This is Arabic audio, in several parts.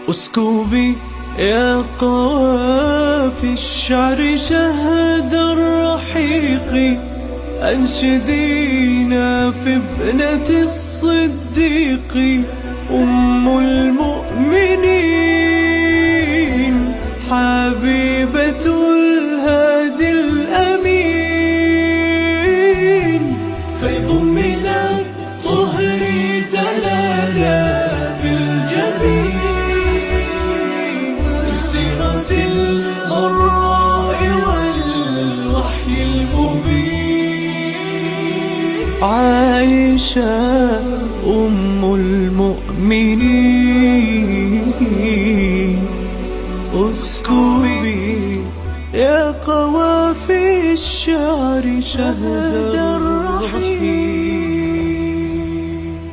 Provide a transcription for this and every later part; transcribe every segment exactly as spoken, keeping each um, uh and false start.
اسكبي يا قوافي الشعر شهد الرحيق، أنشدينا في ابنة الصديق أم المؤمنين، حبيبة الهادي الأمين. فيض من الطهر تلالا بالجبين، السيرة الغراء والوحي المبين. عائشة أم المؤمنين، اسكبي يا قوافي الشعر شهد الرحيم.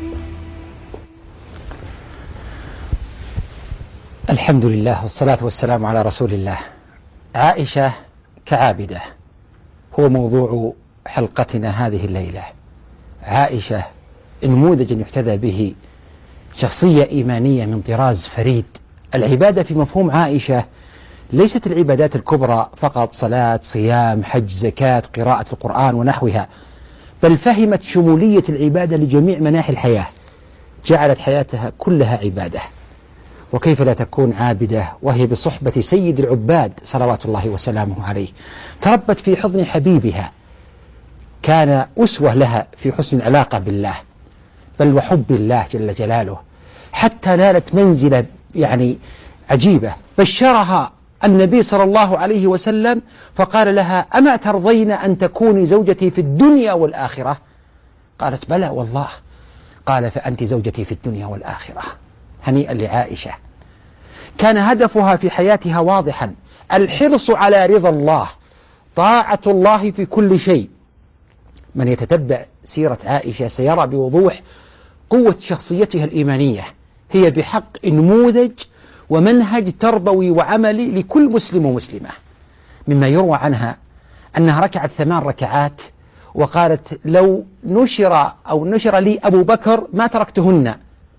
الحمد لله والصلاة والسلام على رسول الله. عائشة كعابدة هو موضوع حلقتنا هذه الليلة. عائشة نموذج يحتذى به، شخصية إيمانية من طراز فريد. العبادة في مفهوم عائشة ليست العبادات الكبرى فقط، صلاة، صيام، حج، زكاة، قراءة القرآن ونحوها، بل فهمت شمولية العبادة لجميع مناحي الحياة، جعلت حياتها كلها عبادة. وكيف لا تكون عابدة وهي بصحبة سيد العباد صلوات الله وسلامه عليه؟ تربت في حضن حبيبها، كان أسوة لها في حسن العلاقة بالله بل وحب الله جل جلاله، حتى نالت منزلة يعني عجيبة. بشرها النبي صلى الله عليه وسلم فقال لها: أما ترضين أن تكوني زوجتي في الدنيا والآخرة؟ قالت: بلى والله. قال: فأنت زوجتي في الدنيا والآخرة. هنيئا لعائشة. كان هدفها في حياتها واضحا: الحرص على رضا الله، طاعة الله في كل شيء. من يتتبع سيرة عائشة سيرى بوضوح قوة شخصيتها الإيمانية. هي بحق نموذج ومنهج تربوي وعملي لكل مسلم ومسلمة. مما يروى عنها أنها ركعت ثمان ركعات وقالت: لو نشر أو نشر لي أبو بكر ما تركتهن.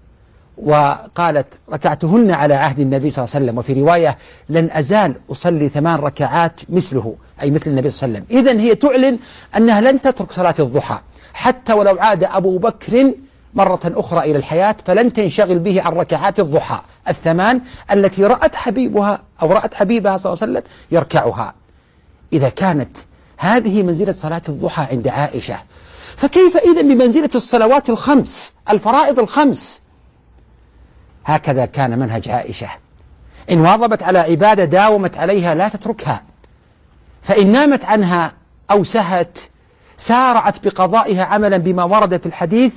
وقالت: ركعتهن على عهد النبي صلى الله عليه وسلم. وفي رواية: لن أزال أصلي ثمان ركعات مثله، أي مثل النبي صلى الله عليه وسلم. إذن هي تعلن أنها لن تترك صلاة الضحى حتى ولو عاد أبو بكر مرة أخرى إلى الحياة، فلن تنشغل به عن ركعات الضحى الثمان التي رأت حبيبها أو رأت حبيبها صلى الله عليه وسلم يركعها. إذا كانت هذه منزلة صلاة الضحى عند عائشة، فكيف إذن بمنزلة الصلوات الخمس، الفرائض الخمس؟ هكذا كان منهج عائشة. إن واظبت على عبادة داومت عليها لا تتركها، فإن نامت عنها أو سهت سارعت بقضائها عملا بما ورد في الحديث.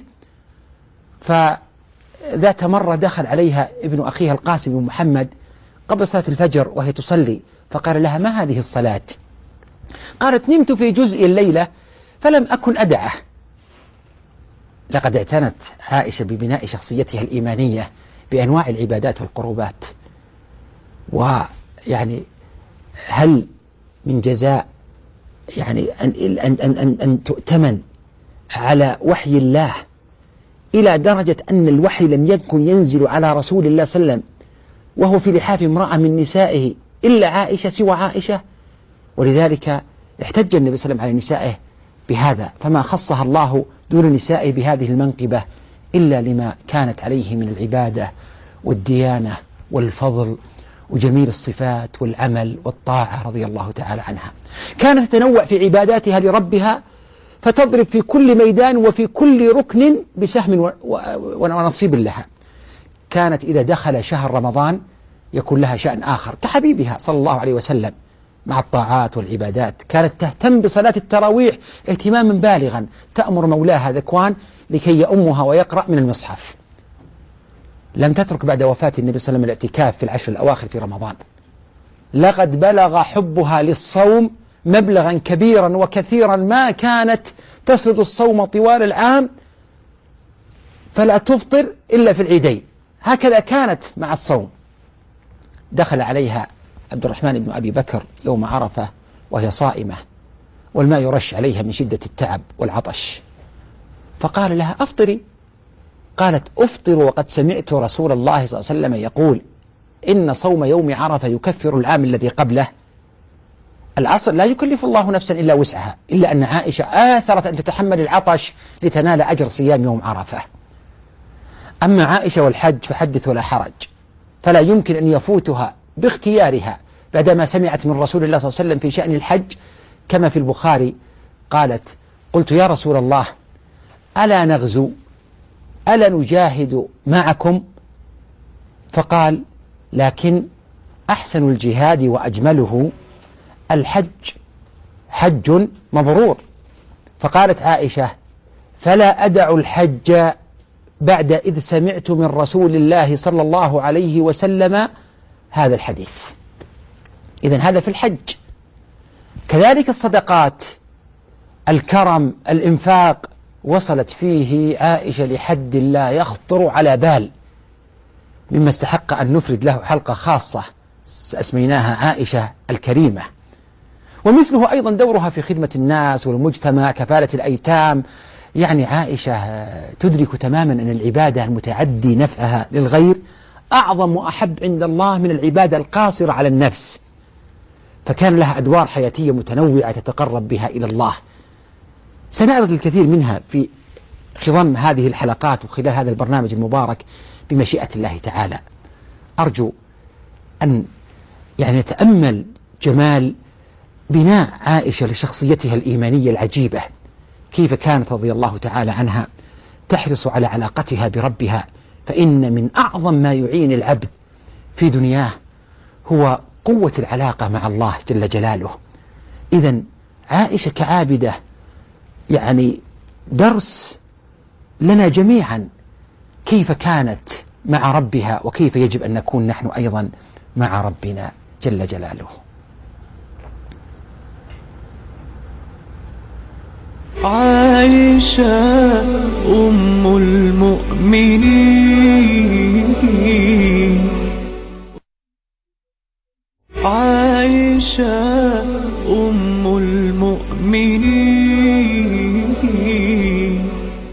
فذات مرة دخل عليها ابن أخيها القاسم بن محمد قبل صلاة الفجر وهي تصلي، فقال لها: ما هذه الصلاة؟ قالت: نمت في جزء الليلة فلم أكن أدعه. لقد اعتنت عائشة ببناء شخصيتها الإيمانية بأنواع العبادات والقربات. ويعني هل من جزاء يعني أن, أن, أن, أن, أن تؤتمن على وحي الله إلى درجة أن الوحي لم يكن ينزل على رسول الله صلى الله عليه وسلم وهو في لحاف امرأة من نسائه إلا عائشة سوى عائشة؟ ولذلك احتج النبي صلى الله عليه وسلم على نسائه بهذا، فما خصها الله دون نسائه بهذه المنقبة إلا لما كانت عليه من العبادة والديانة والفضل وجميل الصفات والعمل والطاعة رضي الله تعالى عنها. كانت تتنوع في عباداتها لربها، فتضرب في كل ميدان وفي كل ركن بسهم ونصيب لها. كانت إذا دخل شهر رمضان يكون لها شأن آخر كحبيبها صلى الله عليه وسلم مع الطاعات والعبادات. كانت تهتم بصلاة التراويح اهتماما بالغا، تأمر مولاها ذكوان لكي يأمها ويقرأ من المصحف. لم تترك بعد وفاة النبي صلى الله عليه وسلم الاعتكاف في العشر الأواخر في رمضان. لقد بلغ حبها للصوم مبلغا كبيرا وكثيرا، ما كانت تسرد الصوم طوال العام فلا تفطر إلا في العيدين. هكذا كانت مع الصوم. دخل عليها عبد الرحمن بن أبي بكر يوم عرفة وهي صائمة والماء يرش عليها من شدة التعب والعطش، فقال لها: أفطري. قالت: أفطر وقد سمعت رسول الله صلى الله عليه وسلم يقول إن صوم يوم عرفة يكفر العام الذي قبله، الأصل لا يكلف الله نفسا إلا وسعها، إلا أن عائشة آثرت أن تتحمل العطش لتنال أجر صيام يوم عرفة. أما عائشة والحج فحدث ولا حرج، فلا يمكن أن يفوتها باختيارها بعدما سمعت من رسول الله صلى الله عليه وسلم في شأن الحج، كما في البخاري قالت: قلت يا رسول الله ألا نغزو، ألا نجاهد معكم؟ فقال: لكن أحسن الجهاد وأجمله الحج، حج مبرور. فقالت عائشة: فلا أدع الحج بعد إذ سمعت من رسول الله صلى الله عليه وسلم هذا الحديث. إذن هذا في الحج. كذلك الصدقات، الكرم، الإنفاق، وصلت فيه عائشة لحد لا يخطر على بال، مما استحق أن نفرد له حلقة خاصة أسميناها عائشة الكريمة. ومثله أيضا دورها في خدمة الناس والمجتمع، كفالة الأيتام. يعني عائشة تدرك تماما أن العبادة المتعدي نفعها للغير أعظم وأحب عند الله من العبادة القاصرة على النفس، فكان لها أدوار حياتية متنوعة تتقرب بها إلى الله. سنعرض الكثير منها في خضم هذه الحلقات وخلال هذا البرنامج المبارك بمشيئة الله تعالى. أرجو أن يعني نتأمل جمال بناء عائشة لشخصيتها الإيمانية العجيبة، كيف كانت رضي الله تعالى عنها تحرص على علاقتها بربها، فإن من أعظم ما يعين العبد في دنياه هو قوة العلاقة مع الله جل جلاله. إذن عائشة كعابدة يعني درس لنا جميعا كيف كانت مع ربها، وكيف يجب أن نكون نحن أيضا مع ربنا جل جلاله. عائشة أم المؤمنين، عائشة أم المؤمنين.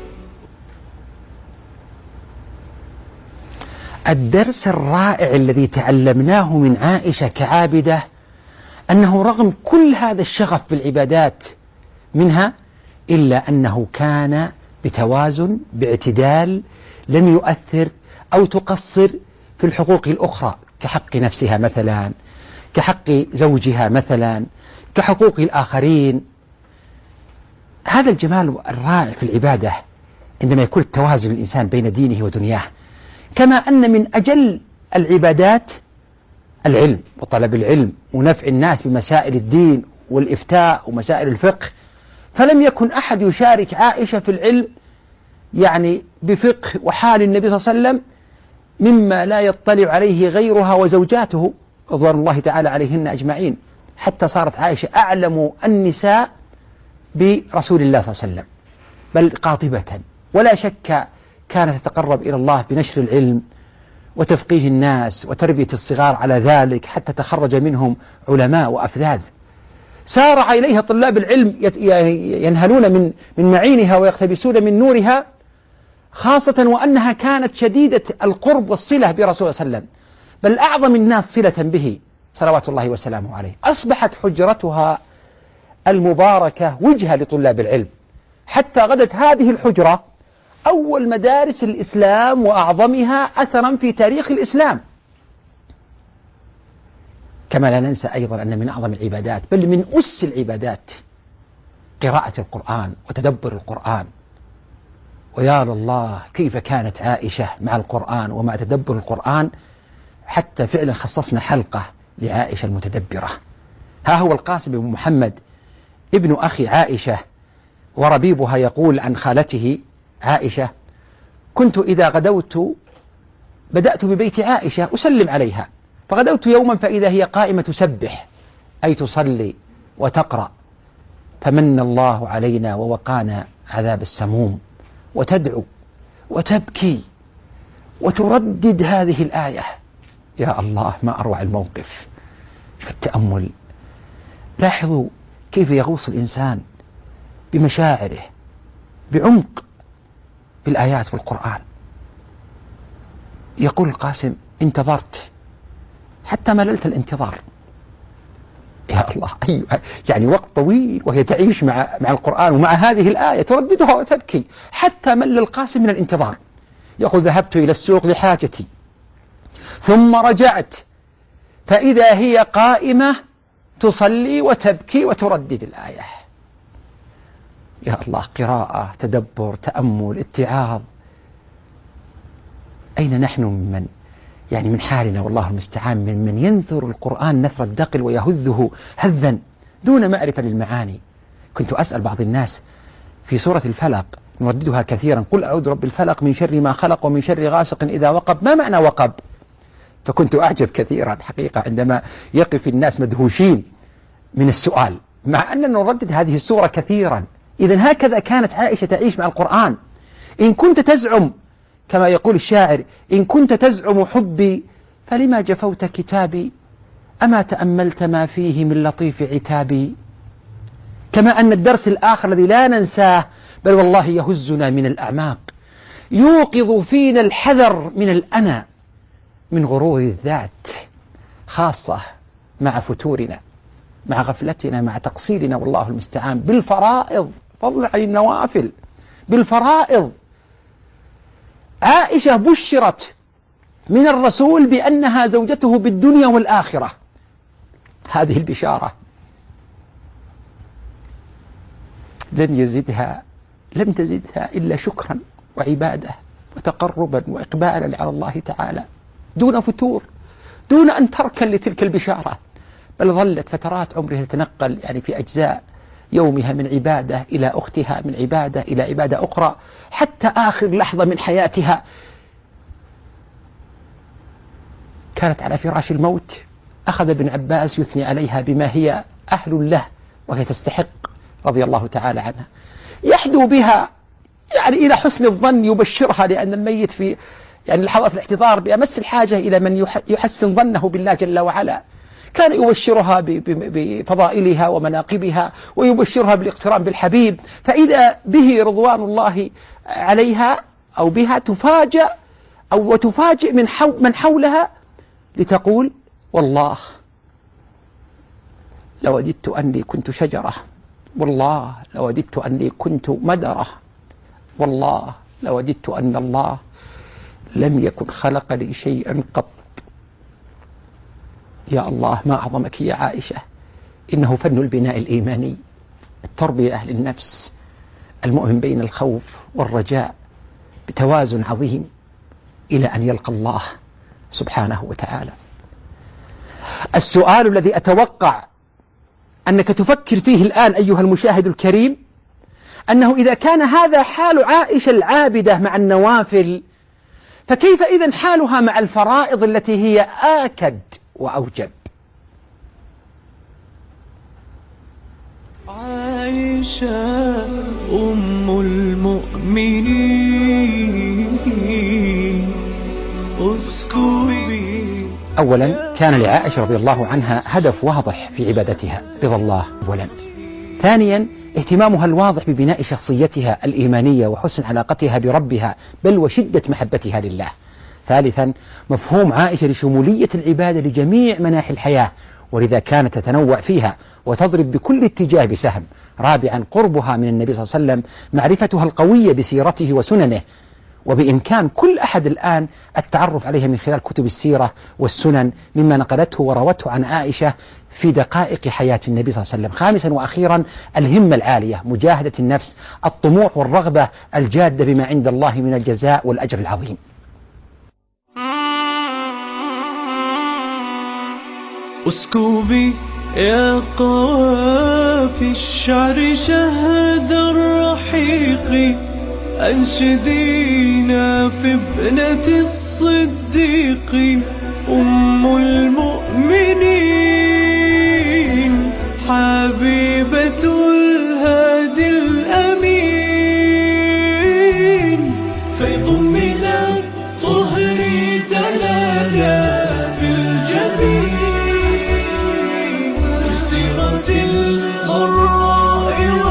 الدرس الرائع الذي تعلمناه من عائشة كعابدة أنه رغم كل هذا الشغف بالعبادات منها، إلا أنه كان بتوازن، باعتدال، لم يؤثر أو تقصر في الحقوق الأخرى، كحق نفسها مثلا، كحق زوجها مثلا، كحقوق الآخرين. هذا الجمال الرائع في العبادة عندما يكون التوازن الإنسان بين دينه ودنياه. كما أن من أجل العبادات العلم وطلب العلم ونفع الناس بمسائل الدين والإفتاء ومسائل الفقه، فلم يكن أحد يشارك عائشة في العلم يعني بفقه وحال النبي صلى الله عليه وسلم مما لا يطلع عليه غيرها وزوجاته رضوان الله تعالى عليهن أجمعين، حتى صارت عائشة أعلم النساء برسول الله صلى الله عليه وسلم، بل قاطبة. ولا شك كانت تتقرب إلى الله بنشر العلم وتفقيه الناس وتربية الصغار على ذلك، حتى تخرج منهم علماء وأفذاذ. سارع إليها طلاب العلم ينهلون من من معينها ويقتبسون من نورها، خاصة وأنها كانت شديدة القرب والصلة برسول الله صلى الله عليه وسلم، بل أعظم الناس صلة به صلوات الله وسلامه عليه. أصبحت حجرتها المباركة وجهة لطلاب العلم، حتى غدت هذه الحجرة أول مدارس الإسلام وأعظمها أثرا في تاريخ الإسلام. كما لا ننسى أيضا أن من أعظم العبادات بل من أس العبادات قراءة القرآن وتدبر القرآن. ويا الله كيف كانت عائشة مع القرآن ومع تدبر القرآن، حتى فعلا خصصنا حلقة لعائشة المتدبرة. ها هو القاسم بن محمد ابن أخي عائشة وربيبها يقول عن خالته عائشة: كنت إذا غدوت بدأت ببيت عائشة أسلم عليها، فغدوت يوما فإذا هي قائمة تسبح أي تصلي وتقرأ، فمن الله علينا ووقانا عذاب السموم، وتدعو وتبكي وتردد هذه الآية. يا الله ما أروع الموقف في التأمل. لاحظوا كيف يغوص الإنسان بمشاعره بعمق بالآيات والقرآن. يقول القاسم: انتظرت حتى مللت الانتظار. يا الله، أيوة، يعني وقت طويل وهي تعيش مع مع القرآن ومع هذه الآية ترددها وتبكي حتى مل القاسم من الانتظار. يقول ذهبت إلى السوق لحاجتي ثم رجعت فإذا هي قائمة تصلي وتبكي وتردد الآية. يا الله، قراءة، تدبر، تأمل، اتعاظ. أين نحن من يعني من حالنا والله المستعان من من ينثر القرآن نثر الدقل ويهذه هذا دون معرفة للمعاني. كنت أسأل بعض الناس في سورة الفلق نرددها كثيرا: قل أعوذ برب الفلق من شر ما خلق ومن شر غاسق إذا وقب. ما معنى وقب؟ فكنت أعجب كثيرا حقيقة عندما يقف الناس مدهوشين من السؤال، مع أننا نردد هذه السورة كثيرا. إذن هكذا كانت عائشة تعيش مع القرآن. إن كنت تزعم كما يقول الشاعر: إن كنت تزعم حبي فلما جفوت كتابي، أما تأملت ما فيه من لطيف عتابي. كما أن الدرس الآخر الذي لا ننساه بل والله يهزنا من الأعماق، يوقظ فينا الحذر من الأنا، من غرور الذات، خاصة مع فتورنا، مع غفلتنا، مع تقصيرنا والله المستعان بالفرائض، فضلا عن النوافل، بالفرائض. عائشة بشرت من الرسول بأنها زوجته بالدنيا والآخرة. هذه البشارة لم يزدها لم تزدها إلا شكرا وعبادة وتقربا وإقبالا على الله تعالى، دون فتور، دون أن تركن لتلك البشارة، بل ظلت فترات عمرها تتنقل يعني في أجزاء يومها من عبادة إلى أختها، من عبادة إلى عبادة أخرى، حتى آخر لحظة من حياتها كانت على فراش الموت. أخذ ابن عباس يثني عليها بما هي أهل له وهي تستحق رضي الله تعالى عنها، يحدو بها يعني إلى حسن الظن، يبشرها، لأن الميت في يعني لحظات الاحتضار بأمس الحاجة إلى من يحسن ظنه بالله جل وعلا. كان يبشرها بفضائلها ومناقبها، ويبشرها بالاقتران بالحبيب، فإذا به رضوان الله عليها أو بها تفاجأ أو وتفاجئ من حو من حولها لتقول: والله لوددت أني كنت شجرة، والله لوددت أني كنت مدرة، والله لوددت أن الله لم يكن خلق لي شيئا قط. يا الله، ما أعظمك يا عائشة. إنه فن البناء الإيماني، التربية أهل النفس، المؤمن بين الخوف والرجاء بتوازن عظيم إلى أن يلقى الله سبحانه وتعالى. السؤال الذي أتوقع أنك تفكر فيه الآن أيها المشاهد الكريم، أنه إذا كان هذا حال عائشة العابدة مع النوافل، فكيف إذن حالها مع الفرائض التي هي آكد وأوجب؟ عائشة أم المؤمنين اسكبي. أولا، كان لعائشة رضي الله عنها هدف واضح في عبادتها، رضا الله أولا. ثانيا، اهتمامها الواضح ببناء شخصيتها الإيمانية وحسن علاقتها بربها، بل وشدة محبتها لله. ثالثا، مفهوم عائشة لشمولية العبادة لجميع مناحي الحياة، ولذا كانت تتنوع فيها وتضرب بكل اتجاه بسهم. رابعا، قربها من النبي صلى الله عليه وسلم، معرفتها القوية بسيرته وسننه، وبإمكان كل أحد الآن التعرف عليها من خلال كتب السيرة والسنن مما نقلته وروته عن عائشة في دقائق حياة النبي صلى الله عليه وسلم. خامسا وأخيرا، الهمة العالية، مجاهدة النفس، الطموح والرغبة الجادة بما عند الله من الجزاء والأجر العظيم. اسكبي يا قوافي الشعر شهد الرحيق، أنشدينا في ابنة الصديق أم المؤمنين، حبيبة